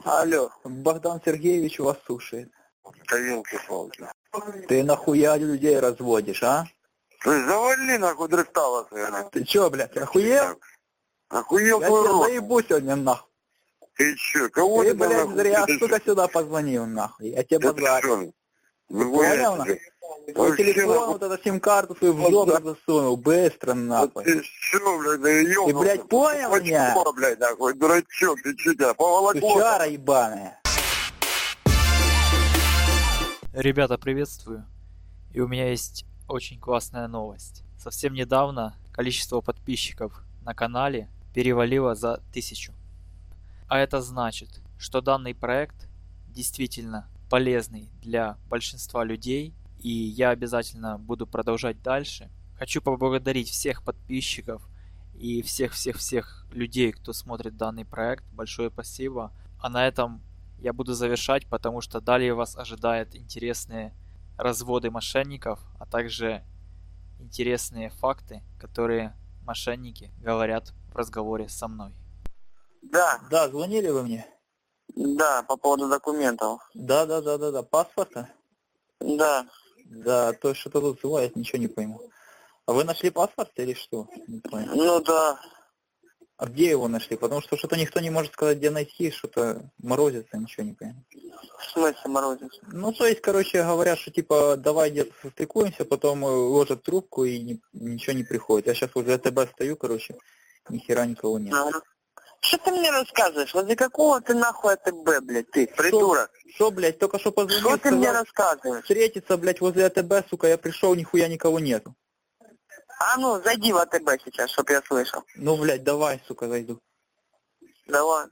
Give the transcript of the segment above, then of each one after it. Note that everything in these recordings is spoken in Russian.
Алло. Богдан Сергеевич вас слушает. Да елки-палки. Ты нахуя людей разводишь, а? Ты завали нахуй дрыстала своя. Ты чё, блядь, охуел? Охуел Я твой тебя рот. заебу сегодня нахуй. Ты чё, кого Ты, ты там блядь, нахуй? зря, Ты сука, сюда позвонил нахуй. Я тебе Да ты базарю. чё? Ты понял, нахуй? Твой Вообще, телефон, нахуй. вот эту сим-карту свою в жопу засунул. Быстро, Да нахуй. ты чё, блядь, да ёбаный. Ты, блядь, понял меня? Очко, блядь, нахуй, дурачок, ты чё, тебя поволокло? Сучара ебаная. Ребята, приветствую. И у меня есть очень классная новость. Совсем недавно количество подписчиков на канале перевалило за 1000. А это значит, что данный проект действительно полезный для большинства людей, и я обязательно буду продолжать дальше. Хочу поблагодарить всех подписчиков и всех людей, кто смотрит данный проект. Большое спасибо. А на этом я буду завершать, потому что далее вас ожидают интересные разводы мошенников, а также интересные факты, которые мошенники говорят в разговоре со мной. Да, Да, звонили вы мне? да, по поводу документов. Да. Паспорта? Да. Да, то что-то тут звонит, ничего не пойму. А вы нашли паспорт или что? Не понял. Ну да. А где его нашли? Потому что что-то никто не может сказать, где найти, что-то морозится, ничего не понимаю. В смысле морозится? Ну, то есть, короче, говорят, что типа давай где-то состыкуемся, потом ложат трубку и ничего не приходит. Я сейчас возле АТБ стою, короче, ни хера никого нет. Ага. Что ты мне рассказываешь? Возле какого ты нахуй АТБ, блядь, ты, придурок? Что, блядь, только что позвонил, Что ты мне сказал, рассказываешь? встретиться, блядь, возле АТБ, сука, я пришел, нихуя никого нету. А ну, зайди в АТБ сейчас, чтоб я слышал. Ну, блядь, давай, сука, зайду. Давай.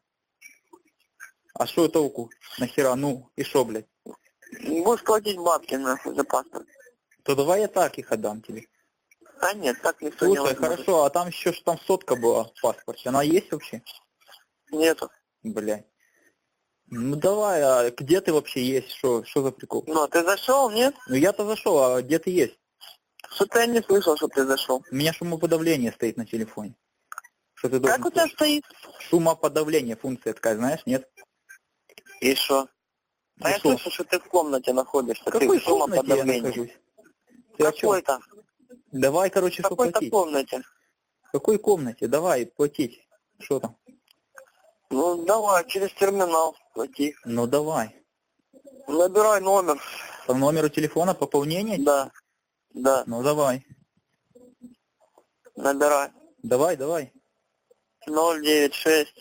А что толку? Нахера? Ну, и шо, блядь? Будешь платить бабки, нахуй, за паспорт. То давай я так их отдам тебе. А нет, так никто не Слушай, возьмет. хорошо, а там еще что там сотка была в паспорте, она есть вообще? Нету. Блядь. Ну давай, а где ты вообще есть? Что за прикол? Ну, ты зашел, нет? Ну я-то зашел, а где ты есть? Что-то я не слышал, что ты зашел. У меня шумоподавление стоит на телефоне. Что ты должен Как у тебя слышать? стоит? Шумоподавление, функция такая, знаешь, нет? И что? А И я шо? слышу, что ты в комнате находишься. Какой ты в комнате я шумоподавлении. нахожусь? Ты о чём? Какой-то. Давай, короче, В что какой-то платить? комнате. В какой комнате? Давай, платить. Что там? Ну, давай, через терминал плати. Ну давай. Набирай номер. По номеру телефона пополнение? Да. Да, Ну давай. набирай. Давай. 096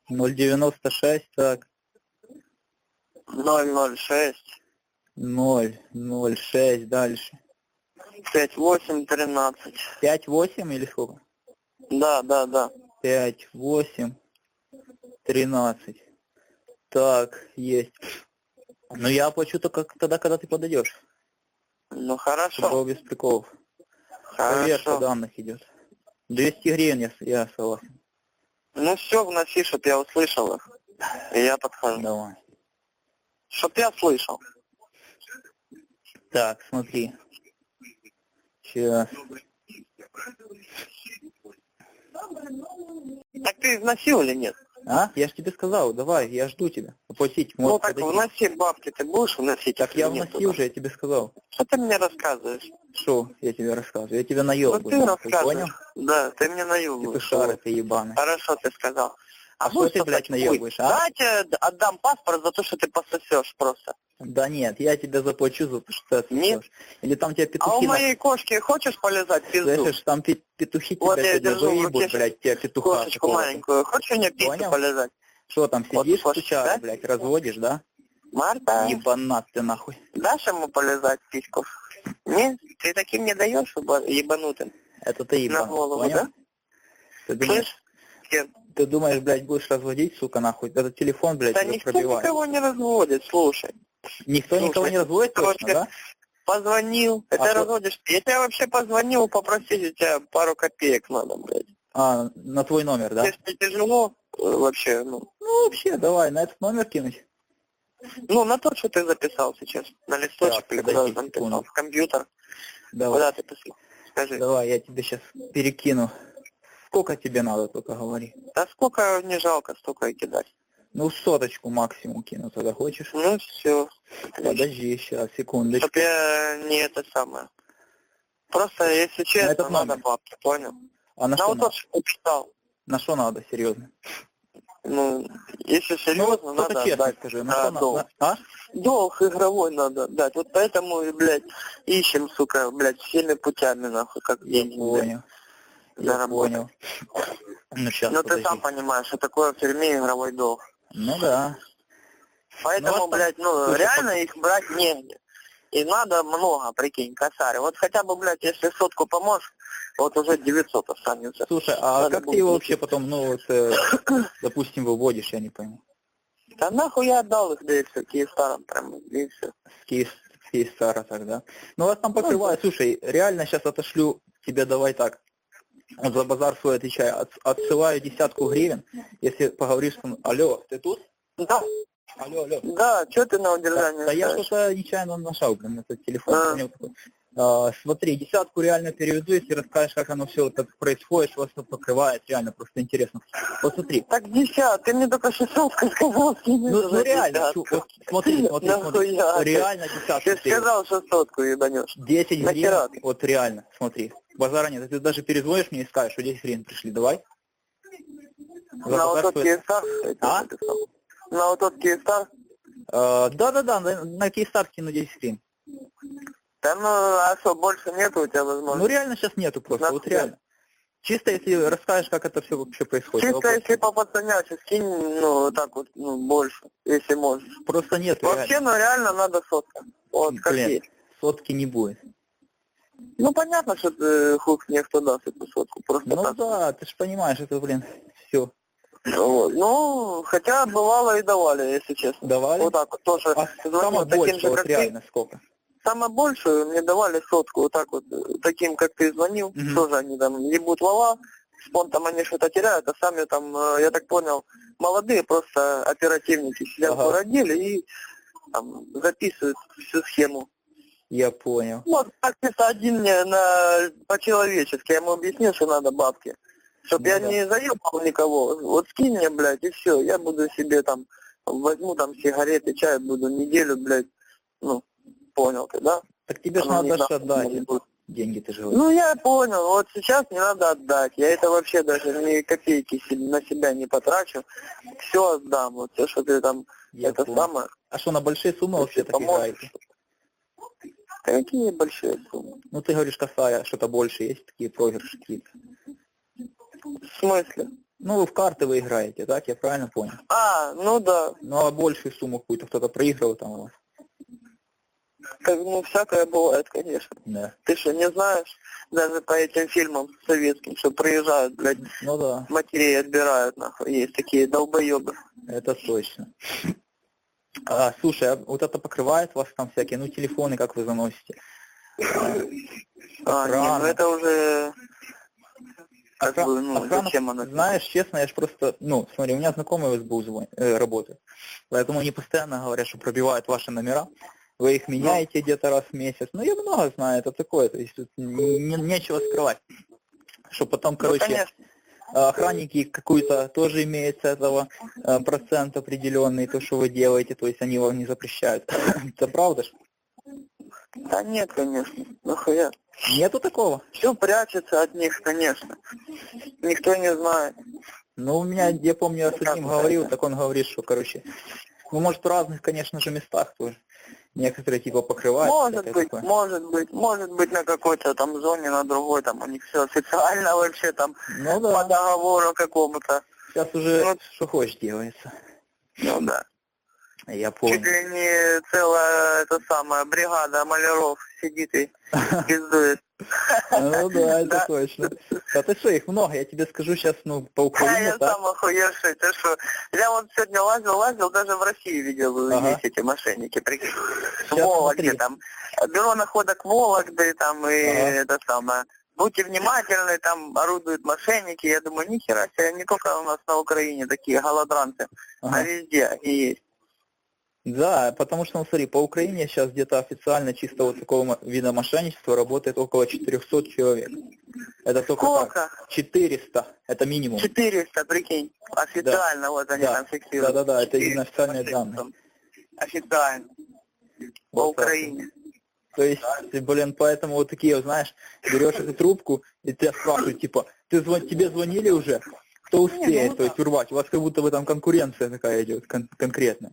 096, так. 006 006, дальше. 5813. 58 или сколько? Да. 58, 13. Так, есть. Ну я оплачу только тогда, когда ты подойдешь. Ну, Чтобы хорошо. было без приколов. Проверка Хорошо. данных идет. 200 гривен я согласен. Ну, все, вноси, чтоб я услышал их. И я подхожу. Давай. Чтоб я слышал. Так, смотри. Сейчас. Так ты износил или нет? А? Я ж тебе сказал, давай, я жду тебя. Оплатить. Ну, Может, так подойти. вноси бабки, ты будешь вносить? Так их я или нет вносил туда? же, я тебе сказал. Что ты мне рассказываешь? Что я тебе рассказываю? Я тебя Ну, наебываю. ты нахуй, понял? рассказываешь. Да, ты мне наебываешь. Петушара ты ебаный. Хорошо, ты сказал. А что будешь ты, блядь, сосать хуй? наебываешь, а? Да, я тебе отдам паспорт за то, что ты пососешь просто. Да нет, я тебе заплачу за то, что ты Нет. отсосешь. Или там тебя А петухи... у моей кошки хочешь полезать в пизду? Слышишь, там петухи Вот тебя я сегодня держу в выебут, руке блядь, тебя петуха. кошечку какого-то. маленькую. Хочешь у нее письку Понял? полезать? Что там, Вот сидишь, кошечка, сучара, да? блядь, разводишь, да? Марта, Ебанат ты нахуй. дашь ему полезать письку? Нет? Ты таким не даешь ебанутым? Это ты На ебанат, голову, понял? да? Ты думаешь, Слышь? Кен, ты думаешь, блядь, будешь разводить, сука, нахуй? Этот телефон, блядь, да тебя никто пробивает. никого не разводит, слушай. Никто никого Слушай, не разводит точно, короче, да? Позвонил, это А разводишь. Я тебе вообще позвонил, попросить у тебя пару копеек надо, блядь. А, на твой номер, да? Если тяжело, вообще, ну. Ну, вообще, давай, на этот номер кинуть. Ну, на то, что ты записал сейчас. На листочек Так, или куда подожди ты там секунду. писал, в компьютер. Давай, Куда ты писал? Скажи. давай, я тебе сейчас перекину. Сколько тебе надо, только говори. Да сколько не жалко, столько и кидать. Ну, соточку максимум кину тогда, хочешь? Ну все. Подожди, сейчас, секундочку. Чтоб я не это самое. Просто, если честно, этот надо номер. бабки, понял? А на На что вот надо? тот, что читал. На что надо, серьезно? Ну, если Ну, серьезно, вот надо что-то честно отдать скажи, на что долг. надо? А? Долг игровой надо отдать. Вот поэтому, и, блядь, ищем, сука, блядь, всеми путями, нахуй, как Я деньги, понял. Я заработать. понял. Ну, сейчас, Ну, ты подожди. сам понимаешь, что такое в тюрьме игровой долг. Ну, да. Поэтому, Ну, а блядь, ну, слушай, реально их брать негде. И надо много, прикинь, косарь. Вот хотя бы, блядь, если сотку поможешь, вот уже 900 останется. Слушай, а Надо как ты будет его платить. вообще потом, ну, вот, допустим, выводишь, я не пойму. Да нахуй я отдал их, да и все, Киевстаром прям, и все. С Киевстара тогда. Ну, вас там покрывают. Слушай, реально сейчас отошлю тебе, давай так. Вот за базар свой отвечай. Отсылаю 10 гривен, если поговоришь с... Алло, ты тут? Да, Алло. да, что ты на удержание Да я ставишь? что-то нечаянно нажал, блин, этот телефон. А. Понял, такой. Смотри, 10 реально переведу, если расскажешь, как оно все так происходит, что вас тут покрывает, реально просто интересно. Вот смотри. Так 10, ты мне только 600 сказал, скинь Ну за реально, 10. вот смотри. Нахуя ты? Реально Ты 10 сказал 600 ебанешь. 10 Нахера гривен, ты? вот реально, смотри. Базара нет, ты даже перезвонишь мне и скажешь, что 10 гривен пришли, давай. За На вот базар тот свой- Киевстар? А? На вот тот Киевстар? Да, на Киевстар скину 10 гривен. Да ну, а что, больше нету у тебя Ну возможности? реально сейчас нету просто, вот Нахуя? реально. Чисто если расскажешь, как это все вообще происходит. Чисто вопрос. если по пацаняче скинь, ну, так вот, ну, больше, если можешь. Просто нет, Вообще, реально. ну, реально надо сотка. Вот, как Блин, есть. сотки не будет. Ну, понятно, что ты хук мне кто даст эту сотку, просто Ну так. да, ты же понимаешь, это, блин, все. Ну, хотя бывало и давали, если честно. Давали? Вот так вот, тоже. А звонил самое таким больше, же, вот как ты. реально, сколько? Самое большее мне давали сотку, вот так вот, таким, как ты звонил, Мгм. тоже они там ебут лава, спонтом они что-то теряют, а сами там, я так понял, молодые просто оперативники сидят Ага. в городеле и там записывают всю схему. Я понял. Вот так это один мне по-человечески, я ему объяснил, что надо бабки. Чтоб Ну я да. не заебал никого, вот скинь мне, блядь, и все, я буду себе там, возьму там сигареты, чай, буду неделю, блядь, ну, понял ты, да? Так тебе же Оно не надо же так отдать не будет. деньги, ты же говоришь. Ну, я понял, вот сейчас не надо отдать, я это вообще даже ни копейки на себя не потрачу, все отдам, вот все, что ты там, Я это понял. самое, А что, на большие суммы вообще если так поможешь. играете? Какие большие суммы? Ну ты говоришь, косая, что-то больше есть, такие проигрыши какие-то. В смысле? Ну, в карты вы играете, так? Я правильно понял? А, ну да, Ну, а большую сумму какую-то кто-то проигрывал там у вас? как, ну всякое бывает, конечно. Да. Ты что, не знаешь, даже по этим фильмам советским, что приезжают, блядь, Ну да, матерей отбирают, нахуй, есть такие долбоебы. это точно. Слушай, а вот это покрывает вас там всякие, ну, телефоны, как вы заносите? Не, ну Охрана. это уже, как бы, ну, Охрана, зачем она? знаешь, честно, я ж просто, ну, смотри, у меня знакомые в СБУ работают, поэтому они постоянно говорят, что пробивают ваши номера, вы их меняете где-то раз в месяц. Ну, я много знаю, это такое, то есть тут нечего скрывать. Что потом, Ну, короче, конечно. охранники какую-то тоже имеют с этого процент определенный, то, что вы делаете, то есть они вам не запрещают. Это правда ж? Да нет, конечно, нахуя. Нету такого? Все прячется от них, конечно. Никто не знает. Ну, у меня, я помню, я с Как одним это? говорил, так он говорит, что, короче, ну, может, в разных, конечно же, местах тоже. Некоторые, типа, покрывают. Может быть на какой-то там зоне, на другой, там у них все официально вообще там Ну по да, договору какому-то. сейчас уже Вот. что хочешь делается. Ну да. Я Чуть понял. ли не целая эта самая бригада маляров сидит и пиздует. Ну да, это Да. точно. А ты что, их много, я тебе скажу сейчас, ну, по А Украине, я так? сам охуевший, ты что? Я вот сегодня лазил, даже в России видел, Ага. есть эти мошенники, прикинь. В Сейчас Вологде смотри. там, бюро находок Вологды там и Ага. это самое. Будьте внимательны, там орудуют мошенники. Я думаю, нихера себе, не только у нас на Украине такие голодранцы, а Ага. везде они есть. Да, потому что, ну смотри, по Украине сейчас где-то официально чисто вот такого вида мошенничества работает около 400 человек. Это только Сколько? так. 400, это минимум. 400, прикинь. Официально, вот они там фиксируют. Да, это 400 именно официальные данные. мошенников. Официально. По Вот так. Украине. То есть, блин, поэтому вот такие, знаешь, берешь эту трубку, и тебя спрашивают, типа, тебе звонили уже? Кто успеет, то есть урвать? У вас как будто бы там конкуренция такая идет, конкретная.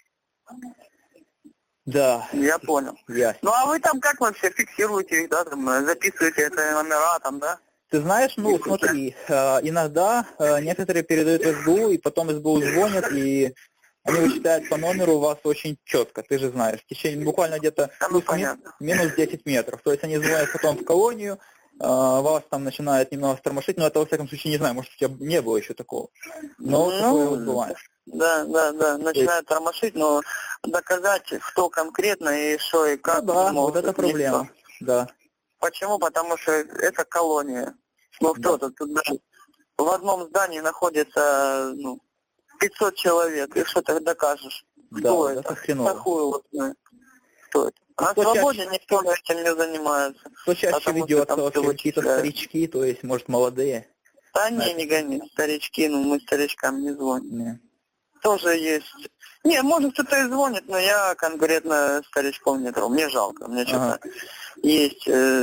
Да. Я понял. Ясно. Ну а вы там как вообще фиксируете их, да, там, записываете это номера там, да? Ты знаешь, ну смотри, иногда некоторые передают в СБУ, и потом СБУ звонят, и они вычитают по номеру вас очень четко, ты же знаешь, в течение буквально где-то минус 10 метров. То есть они звонят потом в колонию, вас там начинают немного стормошить, но это во всяком случае не знаю, может у тебя не было еще такого. Но такое вот бывает. Да, начинают тормошить, но доказать, кто конкретно и что и как. Ну да, вот это проблема, да. Почему? Потому что это колония. Ну кто-то тут даже в одном здании находится 500 человек, и что ты докажешь? Кто это? Это хреново. Такую вот, кто это? На свободе никто этим не занимается. Кто чаще ведется вообще, какие-то старички, то есть, может, молодые? Да не гони, старички, мы старичкам не звоним. Не. Тоже есть. Не, может кто-то и звонит, но я конкретно старичков не трогаю. Мне жалко, мне что-то есть,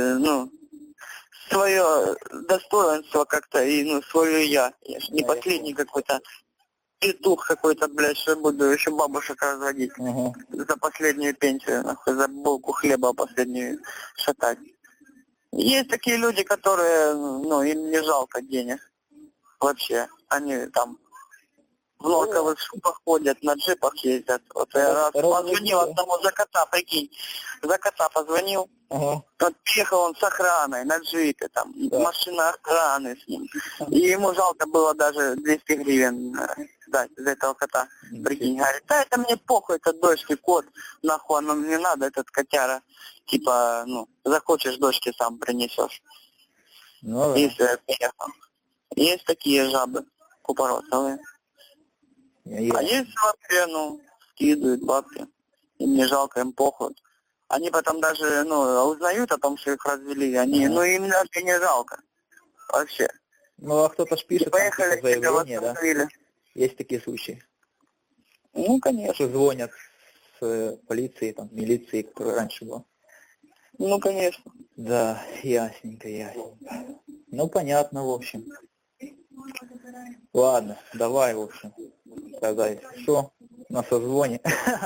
свое достоинство как-то и, свое я. Я ж не последний какой-то петух какой-то, блядь, что буду еще бабушек разводить за последнюю пенсию, нахуй, за булку хлеба последнюю шатать. Есть такие люди, которые, им не жалко денег вообще. Они там в норковых шубах ходят, на джипах ездят. Вот я раз позвонил одному за кота, прикинь, за кота позвонил. Вот приехал он с охраной на джипе, там, машина охраны с ним. И ему жалко было даже 200 гривен дать за этого кота. Прикинь, говорит, да это мне похуй, это дочке кот, нахуй оно мне надо, этот котяра. Типа, захочешь, дочке сам принесешь. Ну, и все, приехал. Есть такие жабы купоросовые. А есть вообще, скидывают бабки. Им не жалко, им похуй. Они потом даже, узнают о том, что их развели. Они, им даже не жалко. Вообще. Ну, а кто-то ж пишет, поехали, там, заявление, да? Есть такие случаи. Ну, конечно. Что звонят с полиции, там, милиции, которая раньше была. Ну, конечно. Да, ясненько. Ну, понятно, в общем. Ладно, давай, в общем. Тогда, если что, на созвоне.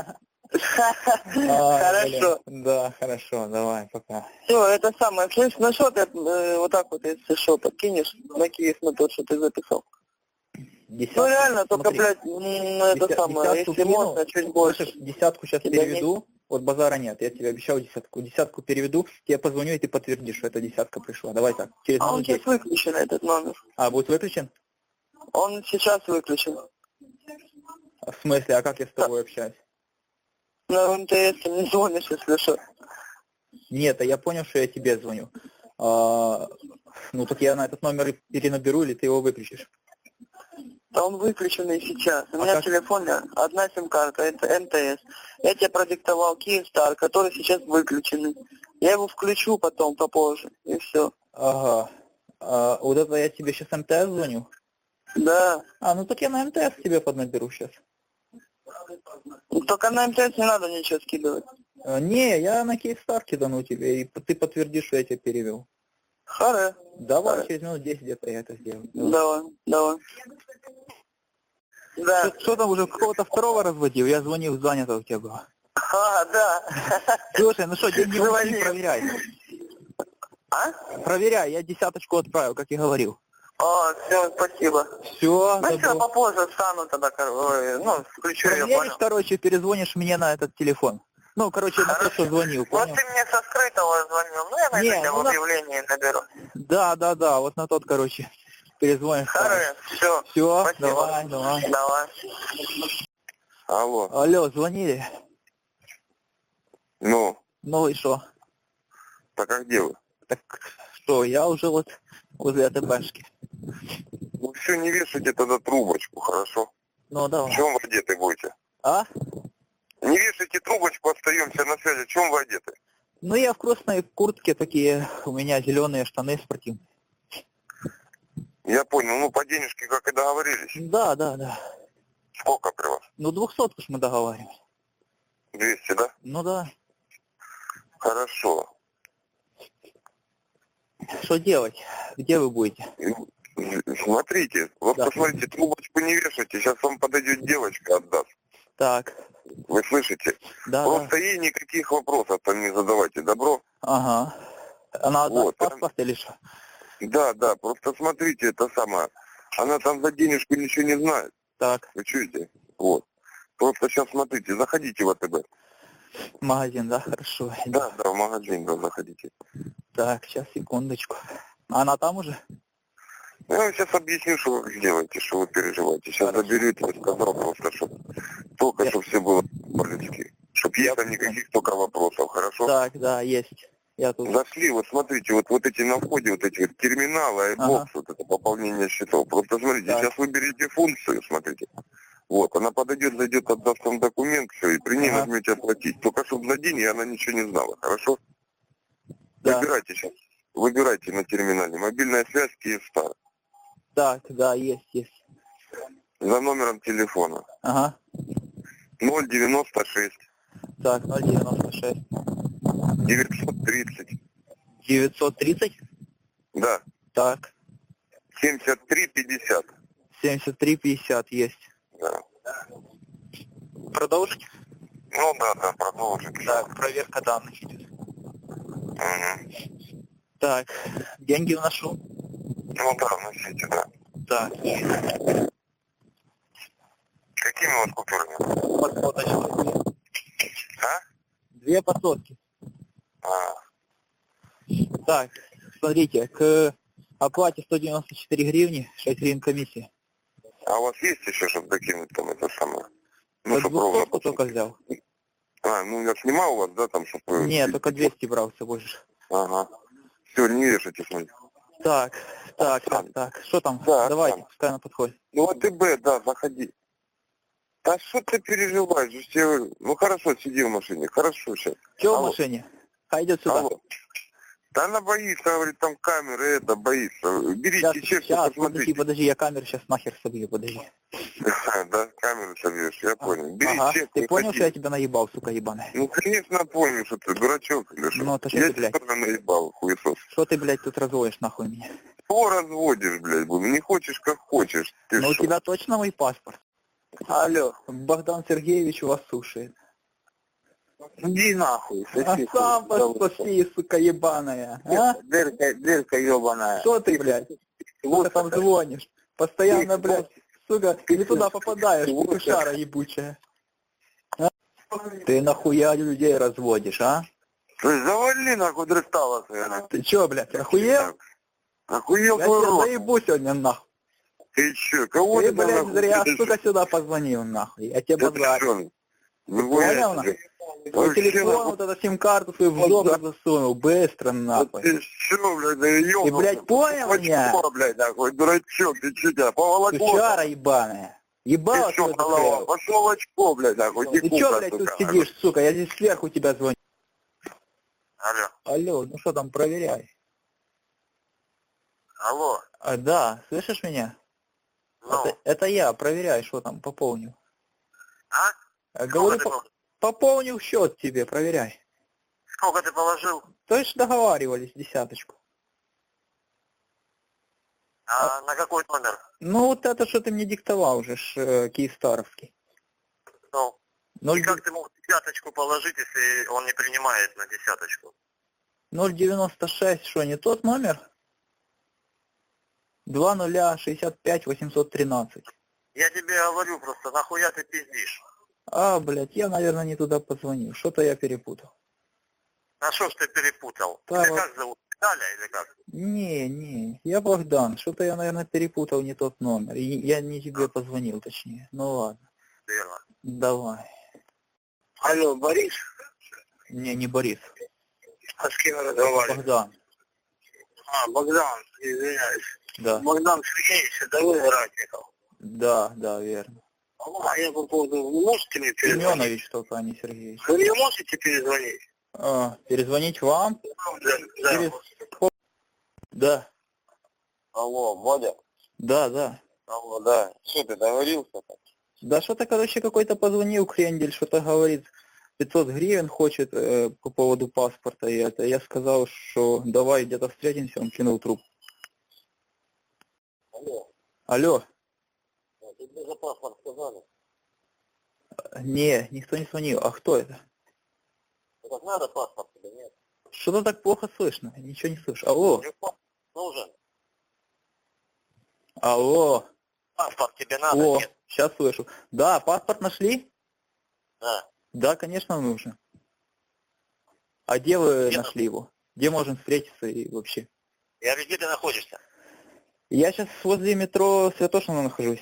Хорошо. Да, хорошо, давай, пока. Все, это самое. Слышь, ну что ты вот так вот, если что, подкинешь на Киев на то, что ты записал? Десятку, реально, только, смотри, блядь, это самое, если можно, чуть больше. Слышишь, десятку сейчас переведу, вот базара нет, я тебе обещал десятку. Десятку переведу, тебе позвоню, и ты подтвердишь, что эта десятка пришла. Давай так, через он минут сейчас 10. выключен, этот номер. А, будет выключен? Он сейчас выключен. В смысле, а как я с тобой общаюсь? На МТС ты не звонишь, если что. Нет, а я понял, что я тебе звоню. Ну так я на этот номер перенаберу, или ты его выключишь? Да он выключенный сейчас. У меня в телефоне одна сим-карта, это МТС. Я тебе продиктовал Киевстар, который сейчас выключенный. Я его включу потом, попозже, и все. Ага. Вот это я тебе сейчас МТС звоню? Да. Ну так я на МТС тебе поднаберу сейчас. Только на МТС не надо ничего скидывать. Не, я на Киевстар кидану тебе, и ты подтвердишь, что я тебе перевел. Хорошо. Давай, через минут 10 где-то я это сделаю. Давай. Да. Что там уже какого-то второго разводил? Я звонил, занято у тебя было. Да. Слушай, ну что, деньги вышли, проверяй. Проверяй, я десяточку отправил, как и говорил. Все, спасибо. Все. Ну все, попозже встану тогда, включу ее, понял? Короче, перезвонишь мне на этот телефон. Ну, короче, на то, что звонил, понял? Вот ты мне со скрытого звонил, я на это в объявлении наберу. Да, вот на тот, короче, перезвонишь. Хорошо, все. Все, давай. Алло, звонили? Ну и что? Так а где вы? Так что, я уже вот возле АТБшки. Ну все, не вешайте тогда трубочку, хорошо? Ну, давай. В чем вы одеты будете? А? Не вешайте трубочку, остаемся на связи. В чем вы одеты? Ну, я в красной куртке такие, у меня зеленые штаны спортивные. Я понял. Ну, по денежке, как и договорились. Да, да, да. Сколько при вас? Ну, 200 ж мы договаривались. 200, да? Ну да. Хорошо. Что делать? Где вы будете? Смотрите, вот Да. посмотрите, трубочку не вешайте, сейчас вам подойдет девочка, отдаст. Так. Вы слышите? Да, Просто да. ей никаких вопросов там не задавайте, добро? Ага. Она отдаст Вот. паспорт или что? Да, да, просто смотрите, это самое. Она там за денежку ничего не знает. Так. Вы чуете? Вот. Просто сейчас смотрите, заходите в АТБ. Магазин, да, хорошо. Да, да, в магазин, да, заходите. Так, сейчас, секундочку. Она там уже? Я вам сейчас объясню, что вы сделаете, что вы переживаете. Сейчас Хорошо. заберете, я сказал просто, чтобы только, Я- чтобы все было по-людски. Чтобы есть там никаких только вопросов, хорошо? Так, да, есть. Я тут. Зашли, вот смотрите, вот эти на входе, вот эти вот терминалы, iBox, вот это пополнение счетов. Просто смотрите, Так. сейчас выберите функцию, смотрите. Вот, она подойдет, зайдет, отдаст вам документ, все, и при ней Ага. нажмете оплатить. Только чтобы за деньги она ничего не знала, хорошо? Да. Выбирайте сейчас. Выбирайте на терминале. Мобильная связь, Киевстар. Так, да, есть. За номером телефона. Ага. 096 Так, 096. 930. 930? Да. Так. 7350. 7350 есть. Да. Продолжить? Ну да, продолжите. Так, проверка данных идет. Мгм. Так, деньги вношу. Ну да, носите, да. Так, есть. Какими у вас купюрами? Подсоточку. А? 2 подсотки. А, Так, смотрите, к оплате 194 гривни, 6 гривен комиссия. а у вас есть еще, чтобы докинуть там это самое? Ну, Ну, чтоб 200 только взял. А, ну я снимал у вас, да, там, чтобы... Нет, только 200 брал с собой же. Ага. Все, не вешайте, смотри. Так. Что там? Так, Давайте, так. пускай она подходит. Ну, АТБ, да, заходи. Да что ты переживаешь? Все... Ну, хорошо, сиди в машине. Хорошо сейчас. Че в Алло. машине? Хай идет сюда. Алло. Да она боится, говорит, там камеры, это, боится. Берите чек, Сейчас, посмотрите. подожди, я камеру сейчас нахер собью, подожди. Да, камеру собьешь, я понял. Бери Ага, чек, ты понял, выходи. что я тебя наебал, сука ебаная? Ну, конечно, понял, что ты дурачок или что. Ну, это что Я ты, блядь? тебя тоже наебал, хуесос. Что ты, блядь, тут разводишь нахуй меня? Что разводишь, блядь, буду? Не хочешь, как хочешь. Ты Но у шо? тебя точно мой паспорт? Алло, Богдан Сергеевич вас слушает. иди нахуй, А соси. сам пососи, сука ебаная, а? Дырка ебаная. Что ты, блядь? Сука, там звонишь. Постоянно, блядь, сука, не туда попадаешь, петушара ебучая. А? Ты нахуя людей разводишь, а? Ты завали, нахуй, дрыстала своя. Ты чё, блядь, охуел? Охуел Я твой тебя рот. заебу сегодня, нахуй. Ты чё, кого Ты, ты там, блядь, нахуй, зря, пишешь? сука, сюда позвонил, нахуй. Я тебе Да ты базарю. чё? Ну, Понял, я нахуй? тебе- Твой Вообще, телефон, нахуй, вот эту сим-карту свою в жопу засунул, быстро, да нахуй. ты чё, блядь, да ёбаный. Ты, блядь, понял меня? Очко, блядь, нахуй, дурачок, ты чё, тебя поволокло? Сучара ебаная. Ебало Ты чё, твой голова? закрыл. Пошёл в очко, блядь, нахуй, Ты дикуха, чё, блядь, сука, тут сидишь, сука? Я здесь сверху тебя звоню. Алло. Алло, ну что там, проверяй. Алло. Да, слышишь меня? Ну. Это я, проверяй, что там, пополнил. А? Говорю, Сколько ты пополнил счет тебе, проверяй. Сколько ты положил? То есть договаривались, 10. А на какой номер? Ну вот это, что ты мне диктовал уже, Киевстаровский. Ну. Ноль И как ты мог десяточку положить, если он не принимает на десяточку? 096, что, не тот номер? 2065 813. Я тебе говорю просто, нахуя ты пиздишь? А, блядь, я, наверное, не туда позвонил. Что-то я перепутал. А что ж ты перепутал? Да, Тебя вот. как зовут? Даля или как? Не, я Богдан. Что-то я, наверное, перепутал не тот номер. И я не тебе позвонил, точнее. Ну ладно, Верно. давай. Алло, Борис? Не Борис. А с кем разговариваешь? Богдан. А, Богдан, извиняюсь. Да. Богдан Сергеевич, это вы, Ратников? Да, верно. А я по поводу, вы можете мне перезвонить? Семенович только, а не Сергеевич. Вы мне можете перезвонить? Перезвонить вам? Да. Через... Да, Алло, Бодя? да. Алло, да. Что ты договорился-то? Да что-то, короче, какой-то позвонил Крендель, что-то говорит, 500 гривен хочет по поводу паспорта, и это. Я сказал, что давай где-то встретимся, он кинул трубку. Алло. Алло. Тебе за паспорт сказали? Не, никто не звонил. А кто это? Так надо паспорт тебе, нет? Что-то так плохо слышно, ничего не слышу. Алло. Нужен. Алло. Паспорт тебе надо, О, нет? сейчас слышу. Да, паспорт нашли? Да. Да, конечно, нужно. А где вы Где нашли его? Где можем встретиться и вообще? Я где ты находишься? Я сейчас возле метро Святошина нахожусь.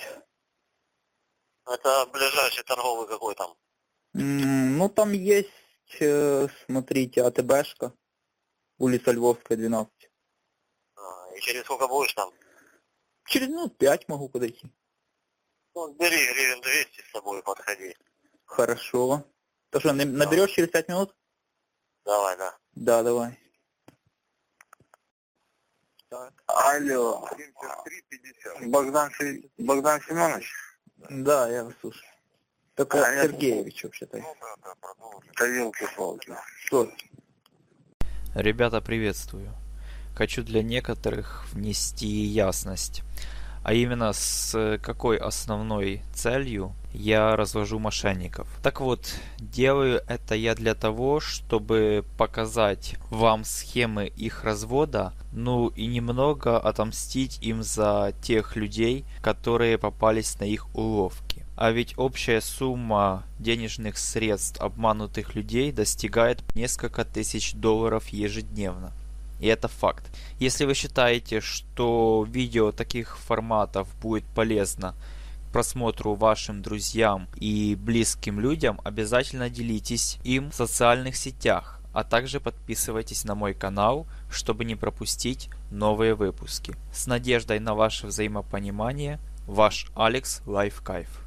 Это ближайший торговый какой там? Ну, там есть, смотрите, АТБшка, улица Львовская, 12. И через сколько будешь там? Через минут 5 могу подойти. Ну, бери гривен 200 с собой, подходи. Хорошо. То что, наберешь через 5 минут? Давай, да. Да, давай. Так. Алло. 73-50. Богдан Семенович? Да, я вас слушаю. Только А, я- Сергеевич вообще-то. Да, продолжим. Тарелки-палки. Что? Ребята, приветствую. Хочу для некоторых внести ясность. А именно, с какой основной целью я развожу мошенников. Так вот, делаю это я для того, чтобы показать вам схемы их развода, ну и немного отомстить им за тех людей, которые попались на их уловки. А ведь общая сумма денежных средств обманутых людей достигает несколько тысяч долларов ежедневно. И это факт. Если вы считаете, что видео таких форматов будет полезно к просмотру вашим друзьям и близким людям, обязательно делитесь им в социальных сетях, а также подписывайтесь на мой канал, чтобы не пропустить новые выпуски. С надеждой на ваше взаимопонимание, ваш Алекс Лайфкайф.